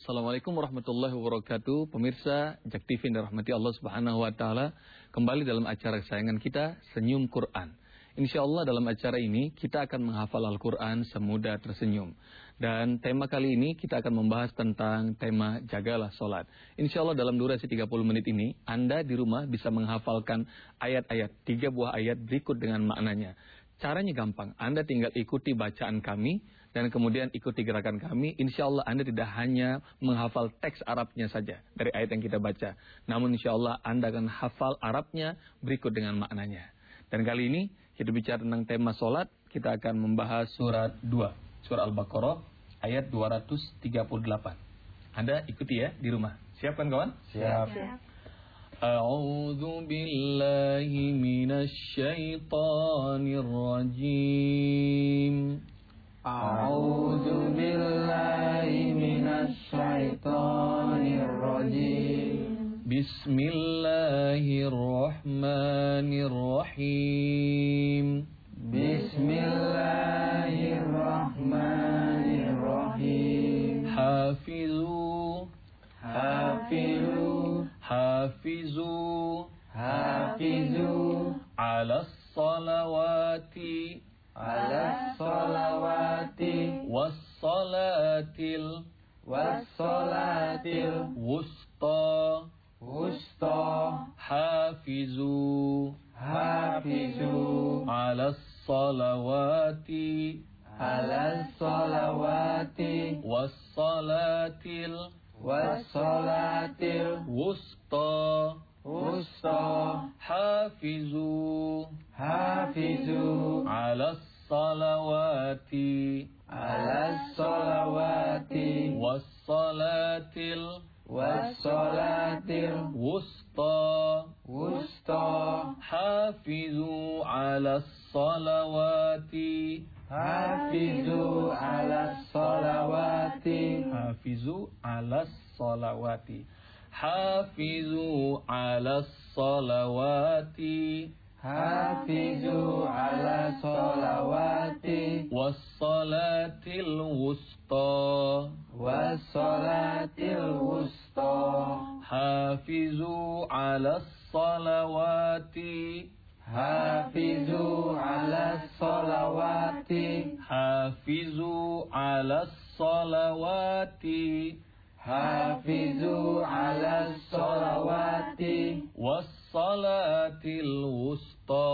Assalamualaikum warahmatullahi wabarakatuh. Pemirsa Jak TV yang dirahmati Allah Subhanahu wa taala, kembali dalam acara kesayangan kita, Senyum Quran. Insyaallah dalam acara ini kita akan menghafal Al-Quran semudah tersenyum. Dan tema kali ini kita akan membahas tentang tema jagalah sholat. Insyaallah dalam durasi 30 menit ini Anda di rumah bisa menghafalkan ayat-ayat, 3 buah ayat berikut dengan maknanya. Caranya gampang, Anda tinggal ikuti bacaan kami dan kemudian ikuti gerakan kami. Insya Allah Anda tidak hanya menghafal teks Arabnya saja dari ayat yang kita baca, namun insya Allah Anda akan hafal Arabnya berikut dengan maknanya. Dan kali ini kita bicara tentang tema sholat. Kita akan membahas surat 2, surah Al-Baqarah ayat 238. Anda ikuti ya di rumah. Siap kan kawan? Siap. A'udzu billahi minasy syaithanir rajim. A'udzu billahi minasy syaithanir rajim. Bismillahirrahmanirrahim. Bismillahirrahmanirrahim. Hafizu Hafizu Hafizu Hafizu ala salawati ala salawati wassalatil wassalatil wusta. wusta. Hafizu Hafizu ala salawati ala salawati wassalatil wassalatil wusta. wusta. Hafizu Hafizu ala salawati ala salawati wassalatil wassalatil wusta. wusta. Hafizu ala salawati Hafizu ala salawati Hafizu ala salawati Hafizu ala salawati Hafizu ala salawati wassalatil wusta. wassalatil wusta. Hafizu ala salawati Hafizu ala salawati Hafizu ala salawati Hafizu ala salawati wassalatil wusta.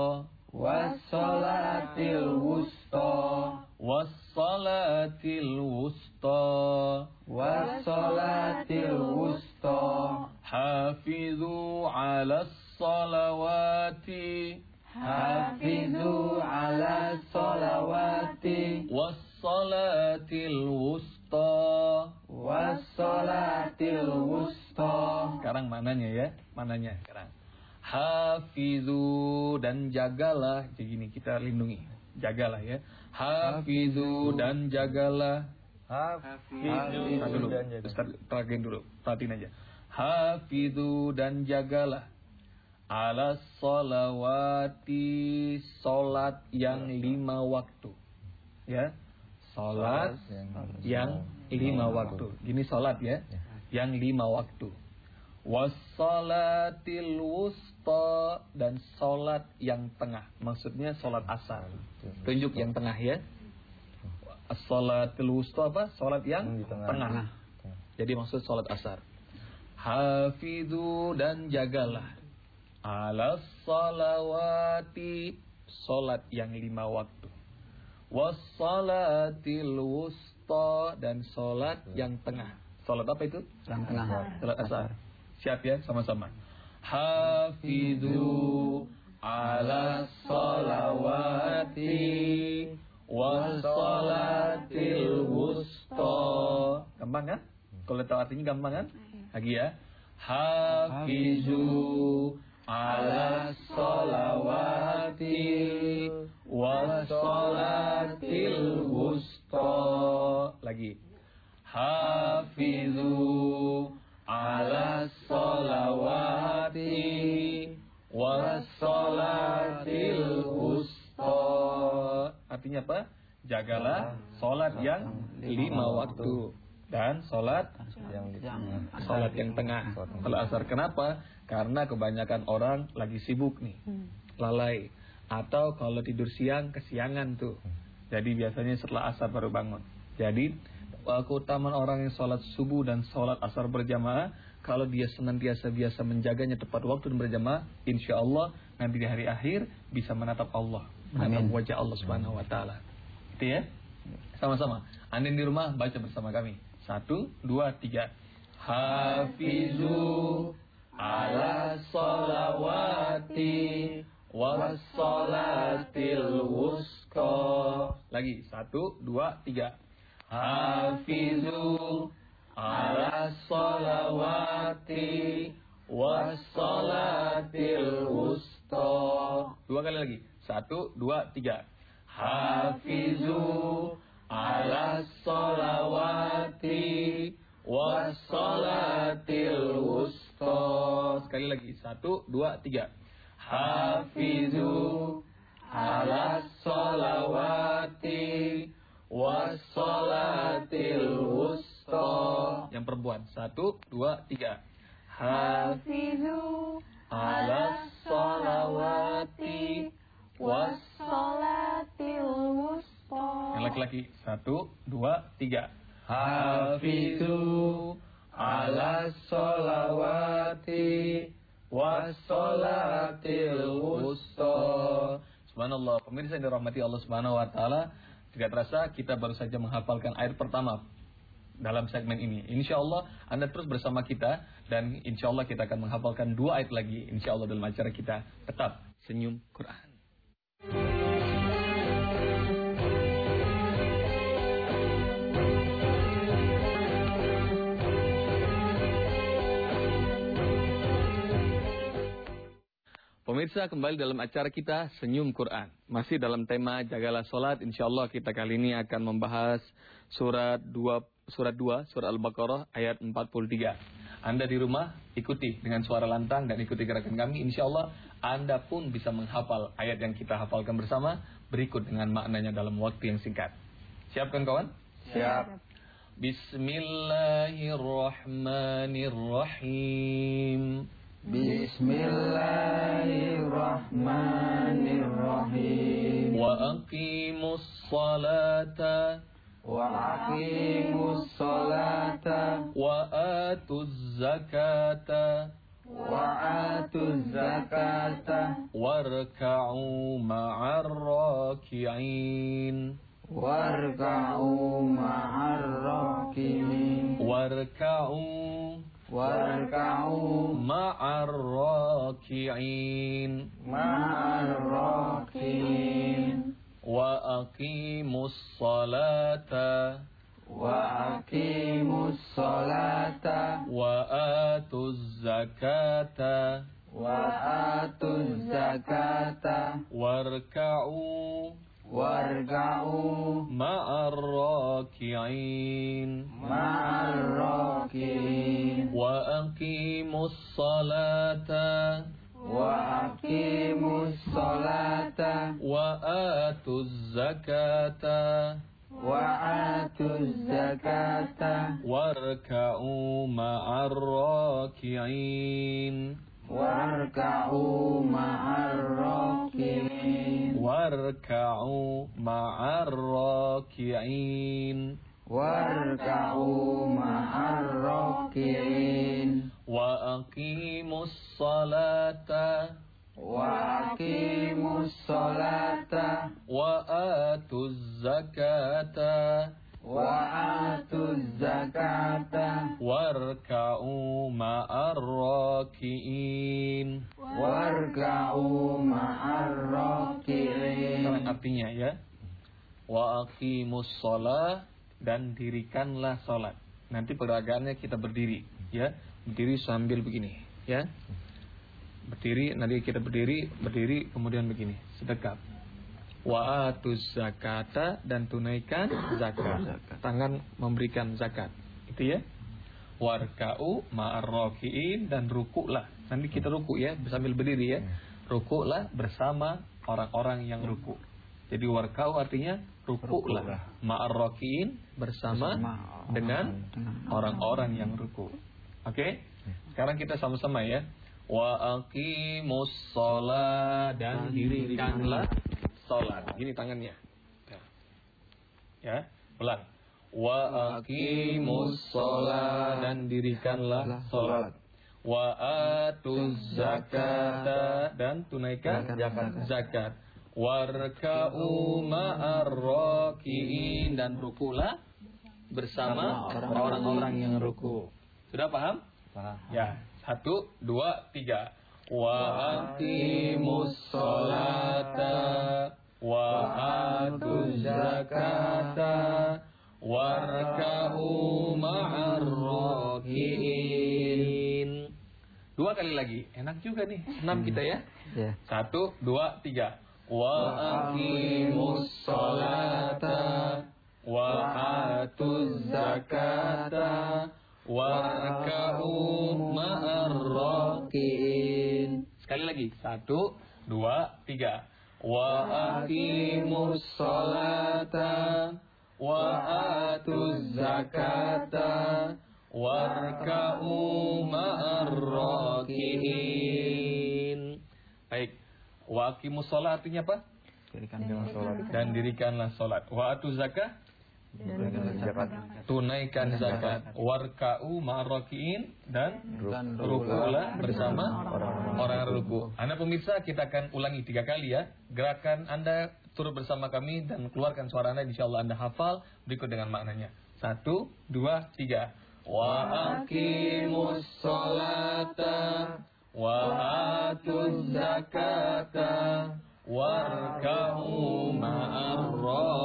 wassalatil wusta. Wassalatil wusta. wassalatil wusta. Hafizu ala salawati Hafizu ala salawati wassalatil wusta. wassalatil wusta. Sekarang mananya ya? Mananya sekarang. Hafizu dan jagalah. Jadi gini kita lindungi. Jagalah ya. Hafizu dan jagalah. Hafizu dulu. dan jagalah. Ustaz terangin dulu. Perhatiin aja. Hafizu dan jagalah. Ala salawati, salat yang 5 waktu. Ya. Salat yang 5 waktu. Gini salat ya. Yang 5 waktu. Wassalatil wusta, dan salat yang tengah. Maksudnya salat asar. Tunjuk yang tengah ya. As-salatil wusta apa? Salat yang tengah. Jadi maksud salat asar. Hafizu dan jagalah. Ala salawati, salat yang 5 waktu. Wassalatil wusta, dan salat yang tengah. Salat apa itu? Yang tengah. Salat asar. Siap ya sama-sama. Hafizu ala salawati wassalatil wusta. Gampang kan? Kalau tahu artinya gampang kan? Lagi ya. Hafizu ala salawati wassalatil wusta. Lagi. Hafizu ala salawati wassalatil wusta. Artinya apa? Jagalah salat yang 5 waktu. dan sholat yang tengah. Kalau asar, kenapa? Karena kebanyakan orang lagi sibuk nih, lalai, atau kalau tidur siang kesiangan tuh. Jadi biasanya setelah asar baru bangun. Jadi keutamaan orang yang sholat subuh dan sholat asar berjamaah, kalau dia senantiasa biasa menjaganya tepat waktu dan berjamaah, insya Allah nanti di hari akhir bisa menatap Allah, menatap wajah Allah Subhanahu Wa Taala. Itu ya. Sama-sama. Anda di rumah baca bersama kami. 1, 2, 3. Hafizu ala sholawati wassolatil wusta. Lagi 1, 2, 3. Hafizu ala sholawati wassolatil wusta. 2 kali lagi. 1, 2, 3. Hafizu ala sholawati wassolatil wusta. Sekali lagi. 1, 2, 3. Hafizu ala sholawati wassolatil wusta. Yang perempuan. 1, 2, 3. Hafizu ala sholawati wassolatil wusta. Yang laki-laki. 1, 2, 3. Hafizu ala sholawati wassolatil wusta. Subhanallah, pemirsa yang dirahmati Allah Subhanahu Wa Taala, tidak terasa kita baru saja menghafalkan ayat pertama dalam segmen ini. Insya Allah Anda terus bersama kita, dan insya Allah kita akan menghafalkan 2 ayat lagi insya Allah dalam acara kita. Tetap senyum Quran. Pemirsa, kembali dalam acara kita Senyum Quran. Masih dalam tema Jagalah Sholat. InsyaAllah kita kali ini akan membahas surat 2 Al-Baqarah ayat 43. Anda di rumah ikuti dengan suara lantang dan ikuti gerakan kami. InsyaAllah Anda pun bisa menghafal ayat yang kita hafalkan bersama berikut dengan maknanya dalam waktu yang singkat. Siapkan kawan? Siap. Bismillahirrahmanirrahim. Bismillahirrahmanirrahim. Wa aqimus salata Wa aqimus salata wa atuz zakata wa atuz zakata warka'u ma'ar raki'in. warka'u ma'ar raki'in. Warka'u ma'ar raki'in. ma'ar raki'in. Wa aqimus salata Wa aqimus salata wa atuz zakata wa atuz zakata warka'u warka'u ma'ar raki'in. ma'ar raki'in. Wa aqimus salata Wa aqimus salata wa atuz zakata wa atuz zakata warka'u ma'ar raki'in. warka'u ma'ar raki'in. Warka'u ma'ar raki'in. Warka'u ma'ar raki'in. Wa aqimus salata Wa aqimus salata wa atuz zakata wa atuz zakata warka'u ma'ar raki'in. warka'u ma'ar raki'in. Sekarang artinya ya. Wa aqimus shalah, dan dirikanlah salat. Nanti peragaannya kita berdiri ya. Berdiri sambil begini ya. Berdiri, nanti kita berdiri kemudian begini, sedekap. Wa atuz zakata, dan tunaikan zakat. Tangan memberikan zakat. Itu ya. Warka'u ma'ar raki'in, dan rukuklah. Nanti kita ruku ya, sambil berdiri ya. Rukuklah bersama orang-orang yang ruku. Jadi warka'u artinya rukuklah. Ma'ar rakiin bersama dengan orang-orang yang ruku. Oke? Sekarang kita sama-sama ya. Wa aqimus shalah dan dirikanlah salat. Gini tangannya. Ya, ulang. Wa aqimus shalah dan dirikanlah salat. Wa atuz zakata dan tunaikan zakat. Warka'u ma'ar rakiin dan rukulah bersama orang-orang yang ruku. Sudah paham? Paham. Ya. 1, 2, 3. Wa aqimus sholata wa atuz zakata warka'u ma'ar rakiin. 2 kali lagi. Enak juga nih. 6 kita ya. 1, 2, 3. Wa aqimus sholata wa atuz zakata warka'u ma'ar rakiin. Sekali lagi. 1, 2, 3. Wa aqimus sholata wa atuz zakata warka'u ma'ar rakiin. Baik. Wa aqimus sholat artinya apa? Dan dirikanlah sholat. Wa atuz zakah, tunaikan zakat. Warka'u ma'ar rakiin dan rukulah bersama orang ruku. Anda pemirsa, kita akan ulangi 3 kali ya. Gerakan Anda turut bersama kami dan keluarkan suara Anda, insyaallah Anda hafal. Berikut dengan maknanya. 1, 2, 3. Wa aqimus sholata wa atuz zakata warka'u ma'ar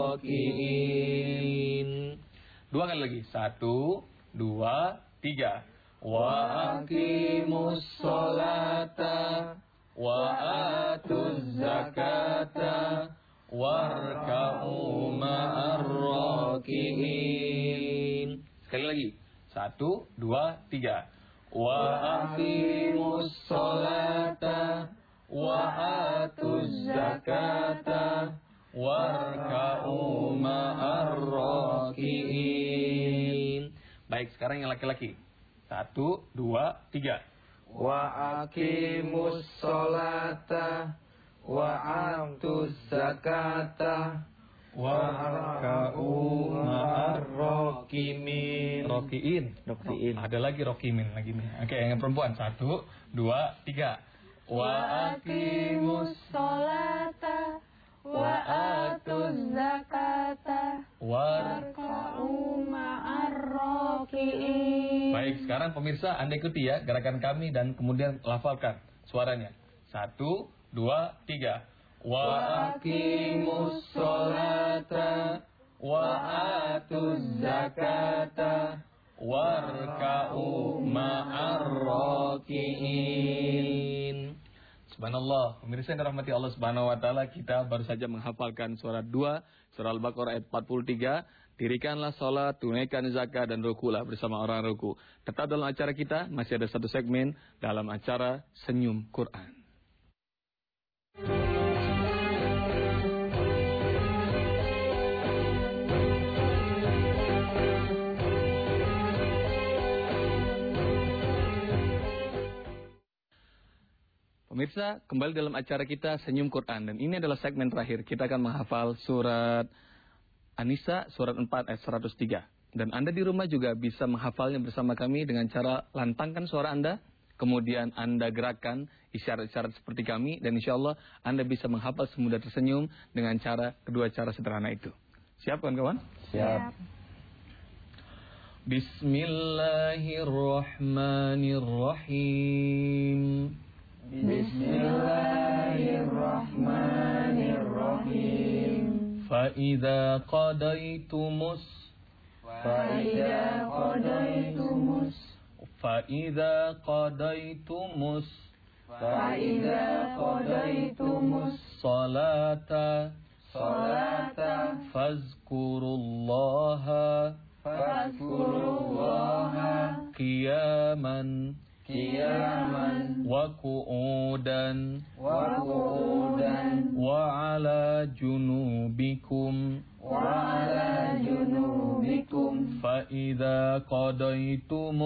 rakiin. 2 kali lagi. 1, 2, 3. Wa aqimus sholata wa atuz zakata warka'u ma'ar rakiin. Sekali lagi. 1, 2, 3. Wa aqimus sholata wa atuz zakata warka'u ma'ar rakiin. Baik, sekarang yang laki-laki. 1, 2, 3. Wa aqimus sholata wa atuz zakata warka'u ma'ar rakiin. Ada lagi rakimin lagi nih. Oke, yang perempuan. 1, 2, 3. Wa aqimus sholata wa atuz zakata warka'u ma'ar rakiin. Baik, sekarang pemirsa Anda ikuti ya gerakan kami dan kemudian lafalkan suaranya. 1, 2, 3. Wa aqimus sholata wa atuz zakata warka'u ma'ar rakiin. Subhanallah, pemirsa yang dirahmati Allah Subhanahu wa taala, kita baru saja menghafalkan surat 2 surah Al-Baqarah ayat 43. Dirikanlah salat, tunaikan zakat dan rukulah bersama orang ruku. Tetap dalam acara kita masih ada 1 segmen dalam acara Senyum Quran. Pemirsa, kembali dalam acara kita Senyum Quran. Dan ini adalah segmen terakhir. Kita akan menghafal surat An-Nisa, surat 4 ayat 103. Dan Anda di rumah juga bisa menghafalnya bersama kami dengan cara lantangkan suara Anda. Kemudian Anda gerakan isyarat-isyarat seperti kami. Dan insya Allah Anda bisa menghafal semudah tersenyum dengan kedua cara sederhana itu. Siap kawan-kawan? Siap. Bismillahirrahmanirrahim. Bismillahirrahmanirrahim. فَإِذَا قَضَيْتُمُ الصَّلَاةَ فَاذْكُرُوا اللَّهَ قِيَامًا وَقُعُودًا وَعَلَى جُنُوبِكُمْ فإذا قضيتم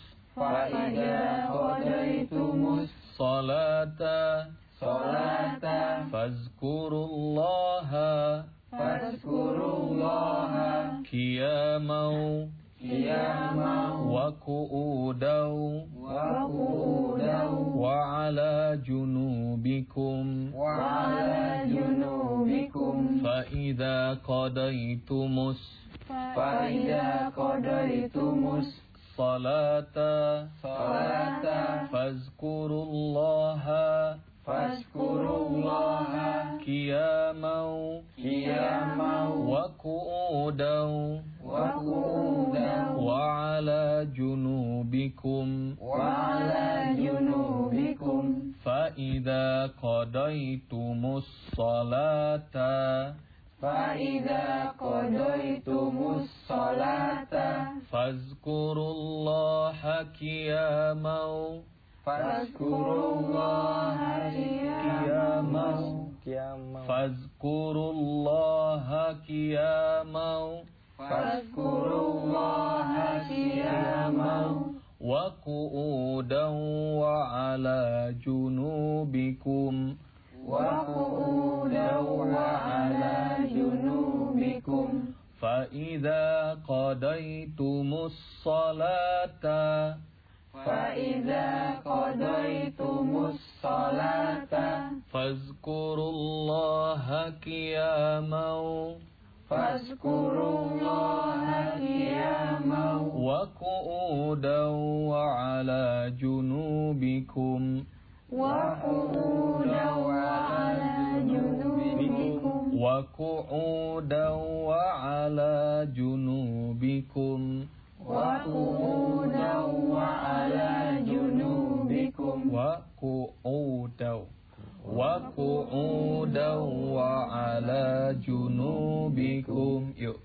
الصلاة فاذكروا الله قياما وقعودا وعلى جنوبكم فإذا قضيتم الصلاة فاذكروا الله قياما وقعودا وعلى جنوبكم فإذا قضيتم الصلاة فاذكروا الله قياما وقعودا وعلى جنوبكم فإذا قضيتم الصلاة فاذكروا الله قياما وقعودا وعلى جنوبكم وقعودا وعلى جنوبكم وقعودا وعلى جنوبكم yuk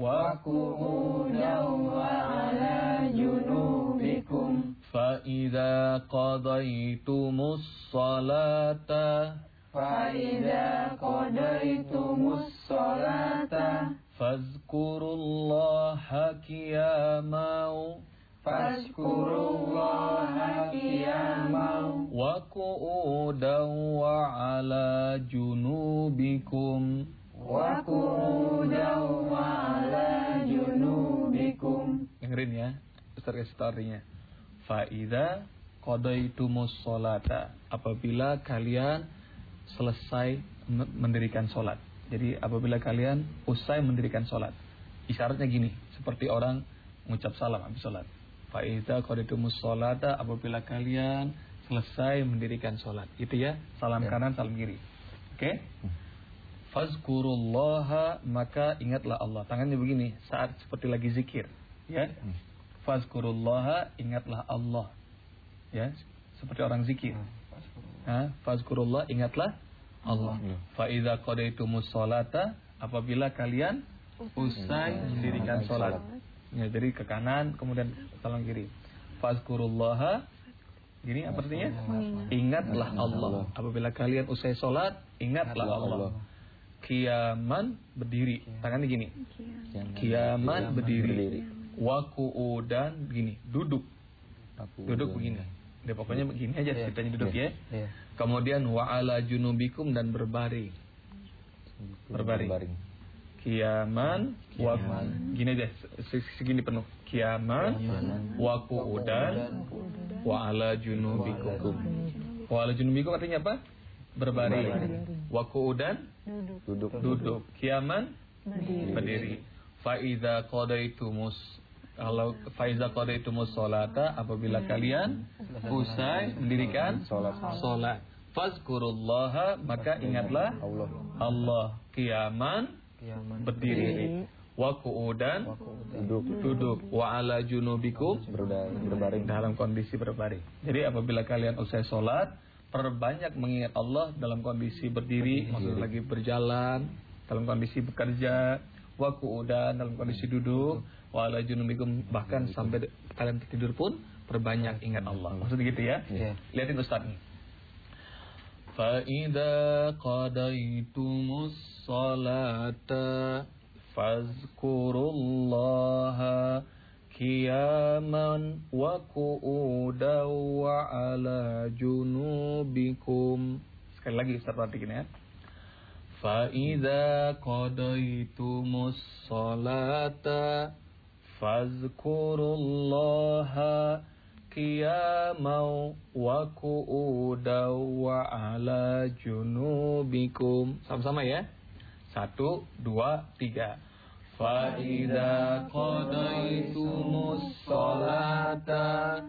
فإذا قضيتم الصلاة فاذكروا الله قياما وقعودا وعلى جنوبكم dengerin ya, Ustaz kasih tahu. Fa'idha qadaitumus sholata, apabila kalian selesai mendirikan sholat. Jadi apabila kalian usai mendirikan sholat, isyaratnya gini, seperti orang mengucap salam habis sholat. Fa'idha qadaitumus sholata, apabila kalian selesai mendirikan sholat. Itu ya, salam kanan, salam kiri. Oke? Fazkurullaha, maka ingatlah Allah. Tangannya begini, saat seperti lagi zikir. Ya, fazkurullaha, ingatlah Allah. Ya, seperti orang zikir. Fazkurullah, ingatlah Allah. Fa idza qadaitumus sholata, apabila kalian usai mendirikan sholat. Ya, jadi ke kanan, kemudian salam kiri. Fazkurullaha, gini apa artinya? Ingatlah Allah. Apabila kalian usai sholat, ingatlah Allah. Qiyaman, berdiri. Tangannya gini. Qiyaman, berdiri. Wa qu'udan, begini, duduk. Duduk begini. Dia pokoknya begini aja ceritanya duduk ya. Kemudian wa ala junubikum, dan berbaring. Berbaring. Qiyaman wa gini aja, segini penuh. Qiyaman wa qu'udan wa ala junubikum. Wa ala junubikum artinya apa? Berbaring. Wa qu'udan, duduk. Qiyaman, berdiri. Faiza qadaitumus, kalau faiza qadaitumus sholata, apabila kalian usai mendirikan sholat. Fazkurullaha, maka ingatlah Allah. Qiyaman, berdiri. Wa qu'udan, duduk. Wa ala junubikum, berbaring, dalam kondisi berbaring. Jadi apabila kalian usai sholat, perbanyak mengingat Allah dalam kondisi berdiri, maksudnya lagi berjalan, dalam kondisi bekerja. Wa qu'udan, dalam kondisi duduk. Wa ala junubikum, bahkan sampai kalian tertidur pun perbanyak ingat Allah. Maksudnya gitu ya. Lihatin Ustaz nih. Fa idza qadaitumus sholata fazkurullaha qiyaman wa qu'udan wa ala junubikum. Sekali lagi Ustaz perhatikan ya. Fa idza qadaitumus sholata fazkurullaha qiyaman wa qu'udan wa ala junubikum. Sama-sama ya. 1, 2, 3. Fa idza qadaitumus sholata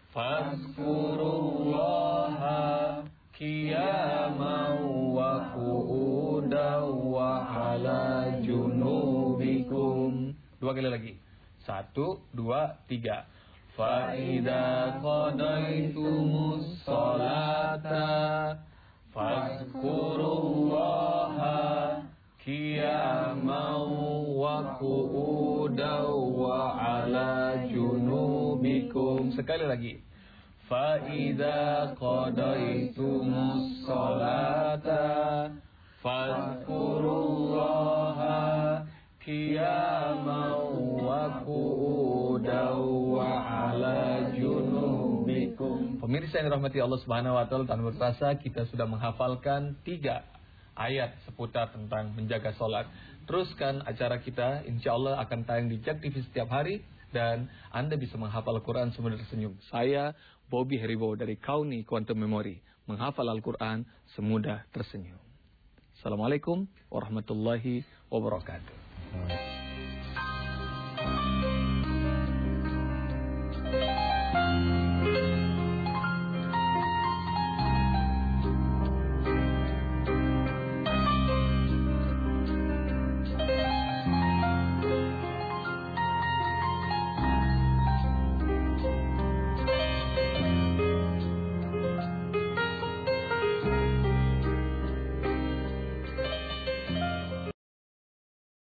fazkurullaha qiyaman wa qu'udan wa ala junubikum. 2 kali lagi. 1, 2, 3. Fa idza qadaitumus sholata fazkurullaha qiyaman wa qu'udan wa ala junubikum. Sekali lagi. Fa idza qadaitumus sholata fazkurullaha qiyaman wa qu'udan wa ala junubikum. Pemirsa yang dirahmati Allah Subhanahu wa taala, tanpa terasa kita sudah menghafalkan 3 ayat seputar tentang menjaga sholat. Teruskan acara kita, insya Allah akan tayang di JAK TV setiap hari. Dan Anda bisa menghafal Al-Quran sambil tersenyum. Saya Bobby Heribo dari Kauni Quantum Memory. Menghafal Al-Quran semudah tersenyum. Assalamualaikum warahmatullahi wabarakatuh.